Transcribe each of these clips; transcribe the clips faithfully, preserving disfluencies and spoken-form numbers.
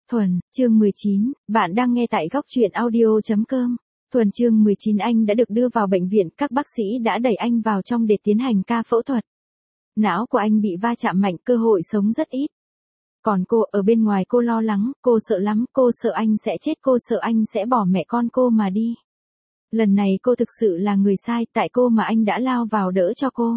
Thuần, chương mười chín, bạn đang nghe tại góc truyện audio chấm com. Thuần chương mười chín anh đã được đưa vào bệnh viện, các bác sĩ đã đẩy anh vào trong để tiến hành ca phẫu thuật. Não của anh bị va chạm mạnh, cơ hội sống rất ít. Còn cô, ở bên ngoài cô lo lắng, cô sợ lắm, cô sợ anh sẽ chết, cô sợ anh sẽ bỏ mẹ con cô mà đi. Lần này cô thực sự là người sai, tại cô mà anh đã lao vào đỡ cho cô.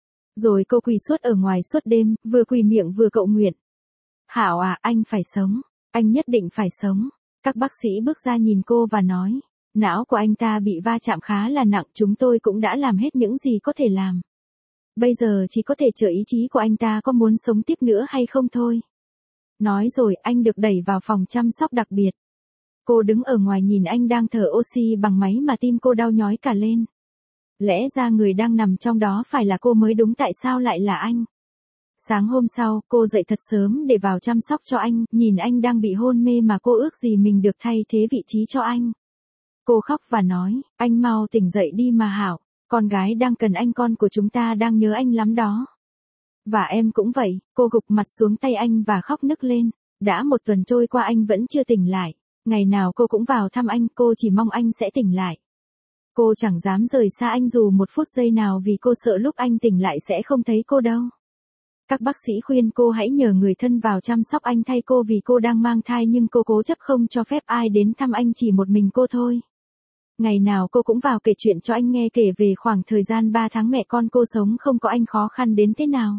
Rồi cô quỳ suốt ở ngoài suốt đêm, vừa quỳ miệng vừa cầu nguyện. Hảo à, anh phải sống, anh nhất định phải sống. Các bác sĩ bước ra nhìn cô và nói, não của anh ta bị va chạm khá là nặng, chúng tôi cũng đã làm hết những gì có thể làm. Bây giờ chỉ có thể chờ ý chí của anh ta có muốn sống tiếp nữa hay không thôi. Nói rồi anh được đẩy vào phòng chăm sóc đặc biệt. Cô đứng ở ngoài nhìn anh đang thở oxy bằng máy mà tim cô đau nhói cả lên. Lẽ ra người đang nằm trong đó phải là cô mới đúng, tại sao lại là anh? Sáng hôm sau, cô dậy thật sớm để vào chăm sóc cho anh, nhìn anh đang bị hôn mê mà cô ước gì mình được thay thế vị trí cho anh. Cô khóc và nói, anh mau tỉnh dậy đi mà Hảo, con gái đang cần anh, con của chúng ta đang nhớ anh lắm đó. Và em cũng vậy, cô gục mặt xuống tay anh và khóc nức lên. Đã một tuần trôi qua anh vẫn chưa tỉnh lại, ngày nào cô cũng vào thăm anh, cô chỉ mong anh sẽ tỉnh lại. Cô chẳng dám rời xa anh dù một phút giây nào vì cô sợ lúc anh tỉnh lại sẽ không thấy cô đâu. Các bác sĩ khuyên cô hãy nhờ người thân vào chăm sóc anh thay cô vì cô đang mang thai, nhưng cô cố chấp không cho phép ai đến thăm anh, chỉ một mình cô thôi. Ngày nào cô cũng vào kể chuyện cho anh nghe, kể về khoảng thời gian ba tháng mẹ con cô sống không có anh khó khăn đến thế nào.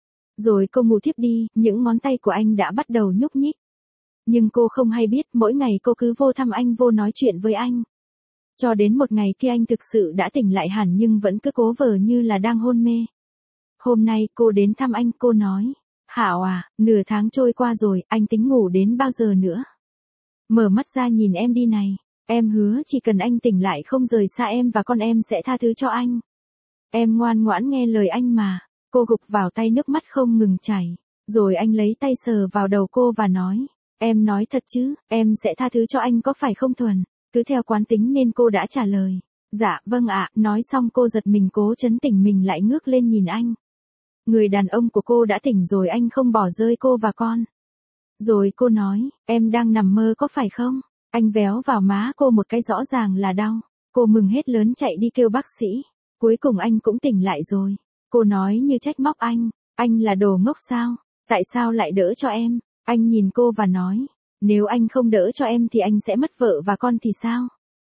Rồi cô ngủ thiếp đi, những ngón tay của anh đã bắt đầu nhúc nhích. Nhưng cô không hay biết, mỗi ngày cô cứ vô thăm anh, vô nói chuyện với anh. Cho đến một ngày kia anh thực sự đã tỉnh lại hẳn nhưng vẫn cứ cố vờ như là đang hôn mê. Hôm nay cô đến thăm anh, cô nói, Hảo à, nửa tháng trôi qua rồi, anh tính ngủ đến bao giờ nữa? Mở mắt ra nhìn em đi này, em hứa chỉ cần anh tỉnh lại không rời xa em và con em sẽ tha thứ cho anh. Em ngoan ngoãn nghe lời anh mà. Cô gục vào tay, nước mắt không ngừng chảy. Rồi anh lấy tay sờ vào đầu cô và nói, em nói thật chứ, em sẽ tha thứ cho anh có phải không Thuần? Cứ theo quán tính nên cô đã trả lời, dạ vâng ạ. Nói xong cô giật mình, cố trấn tỉnh mình lại ngước lên nhìn anh. Người đàn ông của cô đã tỉnh rồi, anh không bỏ rơi cô và con. Rồi cô nói, em đang nằm mơ có phải không? Anh véo vào má cô một cái, rõ ràng là đau. Cô mừng hết lớn chạy đi kêu bác sĩ. Cuối cùng anh cũng tỉnh lại rồi. Cô nói như trách móc anh, anh là đồ ngốc sao? Tại sao lại đỡ cho em? Anh nhìn cô và nói, nếu anh không đỡ cho em thì anh sẽ mất vợ và con thì sao?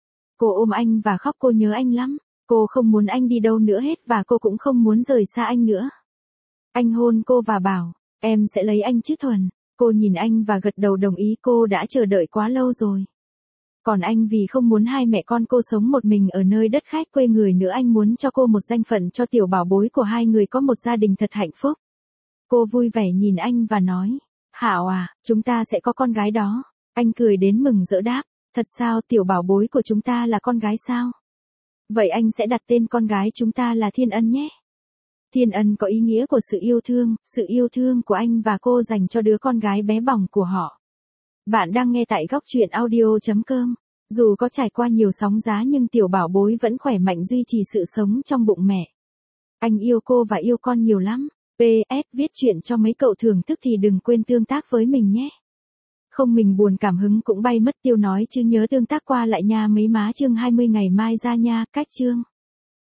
Cô ôm anh và khóc, cô nhớ anh lắm. Cô không muốn anh đi đâu nữa hết và cô cũng không muốn rời xa anh nữa. Anh hôn cô và bảo, em sẽ lấy anh chứ Thuần. Cô nhìn anh và gật đầu đồng ý, cô đã chờ đợi quá lâu rồi. Còn anh vì không muốn hai mẹ con cô sống một mình ở nơi đất khách quê người nữa, anh muốn cho cô một danh phận, cho tiểu bảo bối của hai người có một gia đình thật hạnh phúc. Cô vui vẻ nhìn anh và nói, Hảo à, chúng ta sẽ có con gái đó. Anh cười đến mừng rỡ đáp, thật sao, tiểu bảo bối của chúng ta là con gái sao? Vậy anh sẽ đặt tên con gái chúng ta là Thiên Ân nhé. Thiên Ân có ý nghĩa của sự yêu thương, sự yêu thương của anh và cô dành cho đứa con gái bé bỏng của họ. Bạn đang nghe tại góc truyện audio chấm com. Dù có trải qua nhiều sóng giá nhưng tiểu bảo bối vẫn khỏe mạnh duy trì sự sống trong bụng mẹ. Anh yêu cô và yêu con nhiều lắm. pê ét Viết chuyện cho mấy cậu thưởng thức thì đừng quên tương tác với mình nhé. Không mình buồn cảm hứng cũng bay mất tiêu nói chứ nhớ tương tác qua lại nha mấy má. Chương hai mươi ngày mai ra nha, cách chương.